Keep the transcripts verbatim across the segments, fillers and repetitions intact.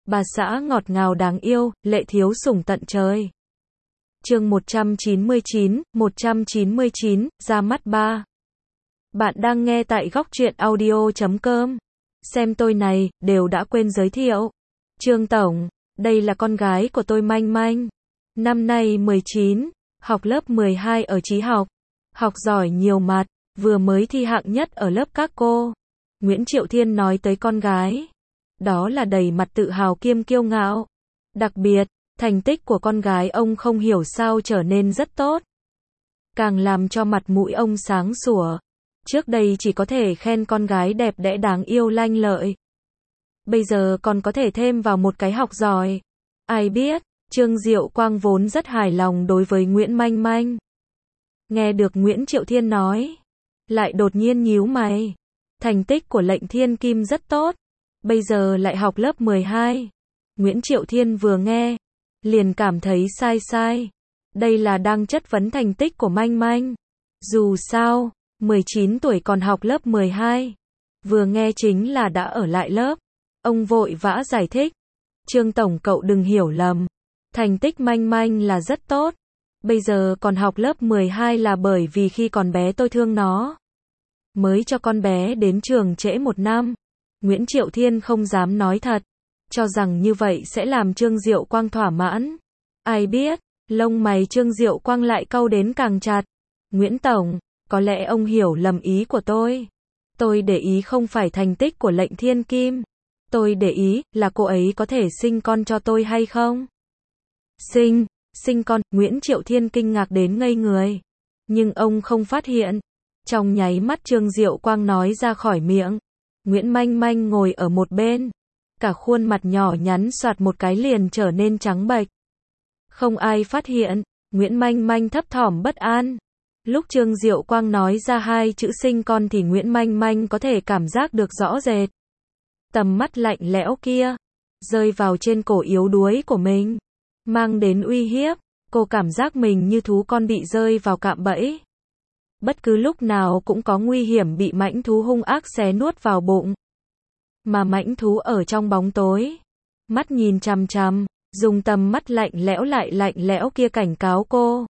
bà xã ngọt ngào đáng yêu, lệ thiếu sủng tận trời. Chương một trăm chín mươi chín, một trăm chín mươi chín, ra mắt ba. Bạn đang nghe tại góc truyện audio chấm com. Xem tôi này, đều đã quên giới thiệu. Trương Tổng, đây là con gái của tôi Manh Manh. Năm nay mười chín, học lớp mười hai ở Trí Học. Học giỏi nhiều mặt, vừa mới thi hạng nhất ở lớp các cô. Nguyễn Triệu Thiên nói tới con gái. Đó là đầy mặt tự hào kiêm kiêu ngạo. Đặc biệt, thành tích của con gái ông không hiểu sao trở nên rất tốt. Càng làm cho mặt mũi ông sáng sủa. Trước đây chỉ có thể khen con gái đẹp đẽ đáng yêu lanh lợi. Bây giờ còn có thể thêm vào một cái học giỏi. Ai biết, Trương Diệu Quang vốn rất hài lòng đối với Nguyễn Manh Manh. Nghe được Nguyễn Triệu Thiên nói, lại đột nhiên nhíu mày. Thành tích của Lệnh Thiên Kim rất tốt, bây giờ lại học lớp mười hai. Nguyễn Triệu Thiên vừa nghe, liền cảm thấy sai sai. Đây là đang chất vấn thành tích của Manh Manh. Dù sao, mười chín tuổi còn học lớp mười hai. Vừa nghe chính là đã ở lại lớp. Ông vội vã giải thích. Trương Tổng cậu đừng hiểu lầm. Thành tích Manh Manh là rất tốt. Bây giờ còn học lớp mười hai là bởi vì khi còn bé tôi thương nó. Mới cho con bé đến trường trễ một năm. Nguyễn Triệu Thiên không dám nói thật. Cho rằng như vậy sẽ làm Trương Diệu Quang thỏa mãn. Ai biết, lông mày Trương Diệu Quang lại cau đến càng chặt. Nguyễn Tổng, có lẽ ông hiểu lầm ý của tôi. Tôi để ý không phải thành tích của Lệnh Thiên Kim. Tôi để ý là cô ấy có thể sinh con cho tôi hay không? Sinh, sinh con, Nguyễn Triệu Thiên kinh ngạc đến ngây người. Nhưng ông không phát hiện. Trong nháy mắt Trương Diệu Quang nói ra khỏi miệng. Nguyễn Manh Manh ngồi ở một bên. Cả khuôn mặt nhỏ nhắn soạt một cái liền trở nên trắng bệch. Không ai phát hiện. Nguyễn Manh Manh thấp thỏm bất an. Lúc Trương Diệu Quang nói ra hai chữ sinh con thì Nguyễn Manh Manh có thể cảm giác được rõ rệt. Tầm mắt lạnh lẽo kia, rơi vào trên cổ yếu đuối của mình. Mang đến uy hiếp, cô cảm giác mình như thú con bị rơi vào cạm bẫy. Bất cứ lúc nào cũng có nguy hiểm bị mãnh thú hung ác xé nuốt vào bụng. Mà mãnh thú ở trong bóng tối, mắt nhìn chằm chằm, dùng tầm mắt lạnh lẽo lại lạnh lẽo kia cảnh cáo cô.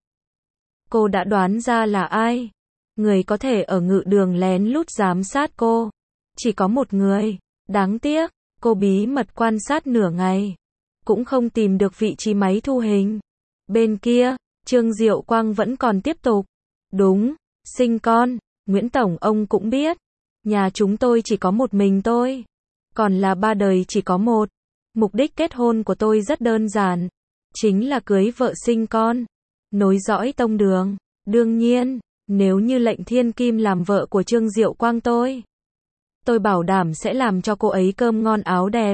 Cô đã đoán ra là ai? Người có thể ở ngự đường lén lút giám sát cô. Chỉ có một người. Đáng tiếc, cô bí mật quan sát nửa ngày. Cũng không tìm được vị trí máy thu hình. Bên kia, Trương Diệu Quang vẫn còn tiếp tục. Đúng, sinh con, Nguyễn Tổng ông cũng biết. Nhà chúng tôi chỉ có một mình tôi. Còn là ba đời chỉ có một. Mục đích kết hôn của tôi rất đơn giản. Chính là cưới vợ sinh con. Nối dõi tông đường. Đương nhiên, nếu như Lệnh Thiên Kim làm vợ của Trương Diệu Quang tôi, tôi bảo đảm sẽ làm cho cô ấy cơm ngon áo đẹp.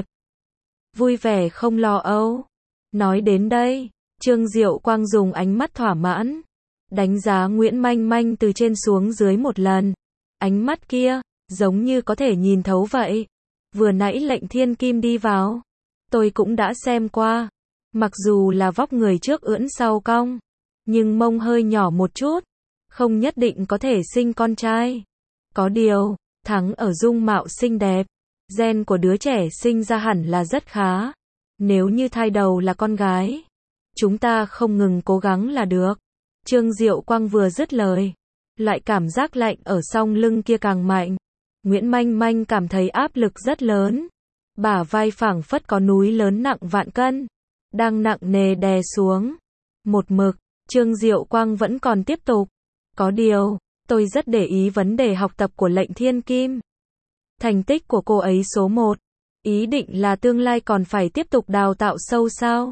Vui vẻ không lo âu. Nói đến đây, Trương Diệu Quang dùng ánh mắt thỏa mãn. Đánh giá Nguyễn Manh Manh từ trên xuống dưới một lần. Ánh mắt kia, giống như có thể nhìn thấu vậy. Vừa nãy Lệnh Thiên Kim đi vào. Tôi cũng đã xem qua. Mặc dù là vóc người trước ưỡn sau cong. Nhưng mông hơi nhỏ một chút. Không nhất định có thể sinh con trai. Có điều, thắng ở dung mạo xinh đẹp. Gen của đứa trẻ sinh ra hẳn là rất khá. Nếu như thai đầu là con gái, chúng ta không ngừng cố gắng là được. Trương Diệu Quang vừa dứt lời, loại cảm giác lạnh ở song lưng kia càng mạnh. Nguyễn Manh Manh cảm thấy áp lực rất lớn. Bả vai phảng phất có núi lớn nặng vạn cân, đang nặng nề đè xuống. Một mực, Trương Diệu Quang vẫn còn tiếp tục. Có điều, tôi rất để ý vấn đề học tập của Lệnh Thiên Kim. Thành tích của cô ấy số một. Ý định là tương lai còn phải tiếp tục đào tạo sâu sao?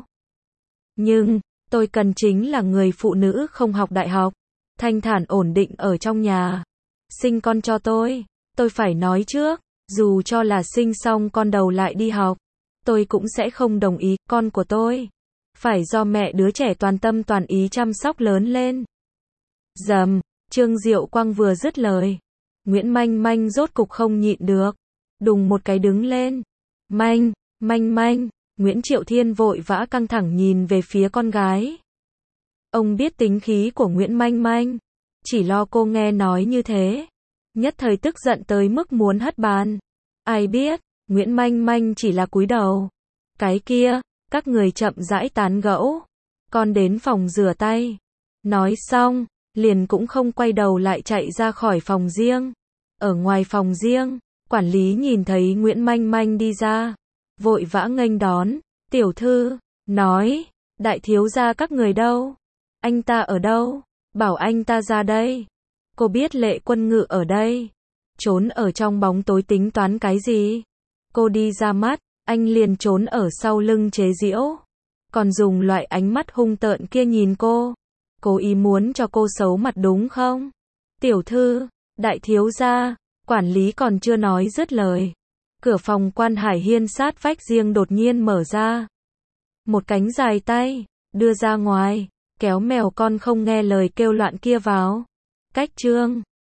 Nhưng, tôi cần chính là người phụ nữ không học đại học. Thanh thản ổn định ở trong nhà. Sinh con cho tôi. Tôi phải nói trước, dù cho là sinh xong con đầu lại đi học, tôi cũng sẽ không đồng ý con của tôi. Phải do mẹ đứa trẻ toàn tâm toàn ý chăm sóc lớn lên. Dầm, Trương Diệu Quang vừa dứt lời. Nguyễn Manh Manh rốt cục không nhịn được. Đùng một cái đứng lên. Manh, Manh Manh, Nguyễn Triệu Thiên vội vã căng thẳng nhìn về phía con gái. Ông biết tính khí của Nguyễn Manh Manh. Chỉ lo cô nghe nói như thế. Nhất thời tức giận tới mức muốn hất bàn. Ai biết, Nguyễn Manh Manh chỉ là cúi đầu. Cái kia, các người chậm rãi tán gẫu. Con đến phòng rửa tay. Nói xong, liền cũng không quay đầu lại chạy ra khỏi phòng riêng. Ở ngoài phòng riêng, quản lý nhìn thấy Nguyễn Manh Manh đi ra, vội vã nghênh đón, tiểu thư, nói, đại thiếu gia các người đâu? Anh ta ở đâu? Bảo anh ta ra đây. Cô biết Lệ Quân Ngự ở đây. Trốn ở trong bóng tối tính toán cái gì? Cô đi ra mắt, anh liền trốn ở sau lưng chế giễu. Còn dùng loại ánh mắt hung tợn kia nhìn cô. Cố ý muốn cho cô xấu mặt đúng không? Tiểu thư, đại thiếu gia, quản lý còn chưa nói dứt lời. Cửa phòng Quan Hải Hiên sát vách riêng đột nhiên mở ra. Một cánh dài tay, đưa ra ngoài, kéo mèo con không nghe lời kêu loạn kia vào. Cách chương